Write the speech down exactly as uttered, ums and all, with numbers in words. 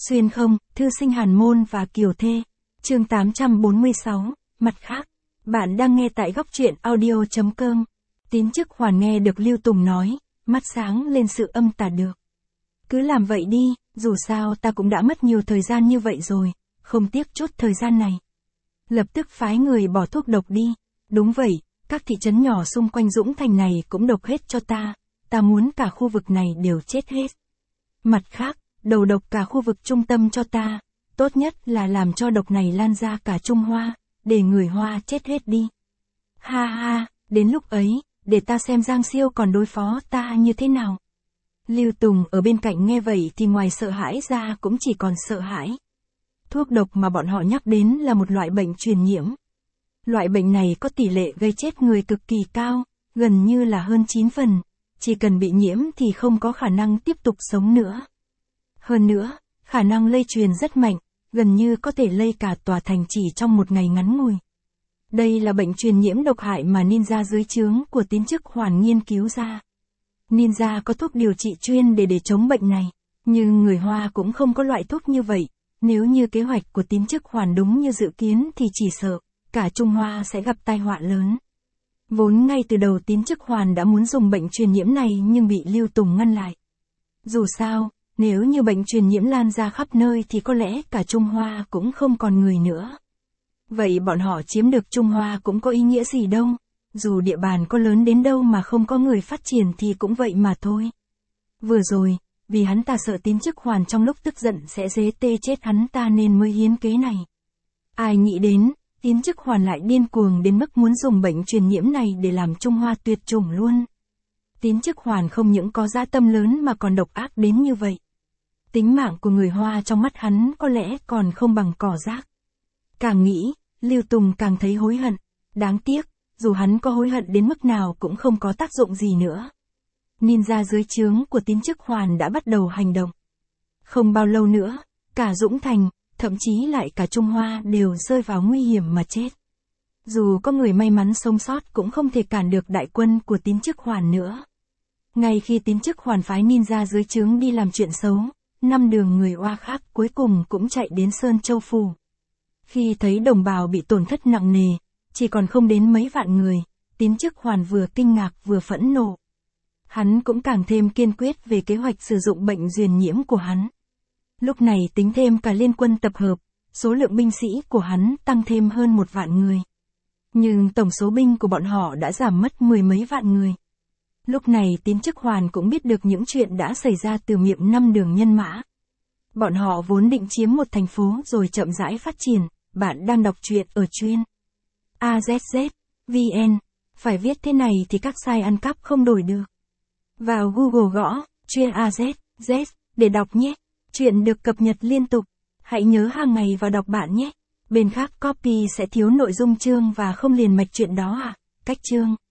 Xuyên không, thư sinh Hàn Môn và Kiều Thê. Chương tám trăm bốn mươi sáu, mặt khác. Bạn đang nghe tại góc truyện audio chấm com. Tín chức Hoàn nghe được Lưu Tùng nói, mắt sáng lên sự âm tà được. Cứ làm vậy đi, dù sao ta cũng đã mất nhiều thời gian như vậy rồi, không tiếc chút thời gian này. Lập tức phái người bỏ thuốc độc đi. Đúng vậy, các thị trấn nhỏ xung quanh Dũng Thành này cũng độc hết cho ta, ta muốn cả khu vực này đều chết hết. Mặt khác, đầu độc cả khu vực trung tâm cho ta, tốt nhất là làm cho độc này lan ra cả Trung Hoa, để người Hoa chết hết đi. Ha ha, đến lúc ấy, để ta xem Giang Siêu còn đối phó ta như thế nào. Lưu Tùng ở bên cạnh nghe vậy thì ngoài sợ hãi ra cũng chỉ còn sợ hãi. Thuốc độc mà bọn họ nhắc đến là một loại bệnh truyền nhiễm. Loại bệnh này có tỷ lệ gây chết người cực kỳ cao, gần như là hơn chín phần, chỉ cần bị nhiễm thì không có khả năng tiếp tục sống nữa. Hơn nữa, khả năng lây truyền rất mạnh, gần như có thể lây cả tòa thành chỉ trong một ngày ngắn ngủi. Đây là bệnh truyền nhiễm độc hại mà ninja dưới trướng của Tín chức Hoàn nghiên cứu ra. Ninja có thuốc điều trị chuyên để để chống bệnh này, nhưng người Hoa cũng không có loại thuốc như vậy. Nếu như kế hoạch của Tín chức Hoàn đúng như dự kiến thì chỉ sợ, cả Trung Hoa sẽ gặp tai họa lớn. Vốn ngay từ đầu Tín chức Hoàn đã muốn dùng bệnh truyền nhiễm này nhưng bị Lưu Tùng ngăn lại. Dù sao, nếu như bệnh truyền nhiễm lan ra khắp nơi thì có lẽ cả Trung Hoa cũng không còn người nữa. Vậy bọn họ chiếm được Trung Hoa cũng có ý nghĩa gì đâu, dù địa bàn có lớn đến đâu mà không có người phát triển thì cũng vậy mà thôi. Vừa rồi, vì hắn ta sợ Tín chức Hoàn trong lúc tức giận sẽ dế tê chết hắn ta nên mới hiến kế này. Ai nghĩ đến, Tín chức Hoàn lại điên cuồng đến mức muốn dùng bệnh truyền nhiễm này để làm Trung Hoa tuyệt chủng luôn. Tín chức Hoàn không những có dã tâm lớn mà còn độc ác đến như vậy. Tính mạng của người Hoa trong mắt hắn có lẽ còn không bằng cỏ rác. Càng nghĩ, Lưu Tùng càng thấy hối hận. Đáng tiếc, dù hắn có hối hận đến mức nào cũng không có tác dụng gì nữa. Ninja dưới trướng của Tín chức Hoàn đã bắt đầu hành động. Không bao lâu nữa, cả Dũng Thành, thậm chí lại cả Trung Hoa đều rơi vào nguy hiểm mà chết. Dù có người may mắn sống sót cũng không thể cản được đại quân của Tín chức Hoàn nữa. Ngay khi Tín chức Hoàn phái ninja dưới trướng đi làm chuyện xấu, năm đường người Oa khác cuối cùng cũng chạy đến Sơn Châu Phủ. Khi thấy đồng bào bị tổn thất nặng nề, chỉ còn không đến mấy vạn người, Tín chức Hoàn vừa kinh ngạc vừa phẫn nộ. Hắn cũng càng thêm kiên quyết về kế hoạch sử dụng bệnh truyền nhiễm của hắn. Lúc này tính thêm cả liên quân tập hợp, số lượng binh sĩ của hắn tăng thêm hơn một vạn người. Nhưng tổng số binh của bọn họ đã giảm mất mười mấy vạn người. Lúc này Tín chức Hoàn cũng biết được những chuyện đã xảy ra từ miệng năm đường nhân mã. Bọn họ vốn định chiếm một thành phố rồi chậm rãi phát triển. Bạn đang đọc truyện ở chuyên a zét zét vê en. Phải viết thế này thì các site ăn cắp không đổi được. Vào Google gõ chuyên a zét zét để đọc nhé. Chuyện được cập nhật liên tục. Hãy nhớ hàng ngày vào đọc bạn nhé. Bên khác copy sẽ thiếu nội dung chương và không liền mạch chuyện đó à. Cách chương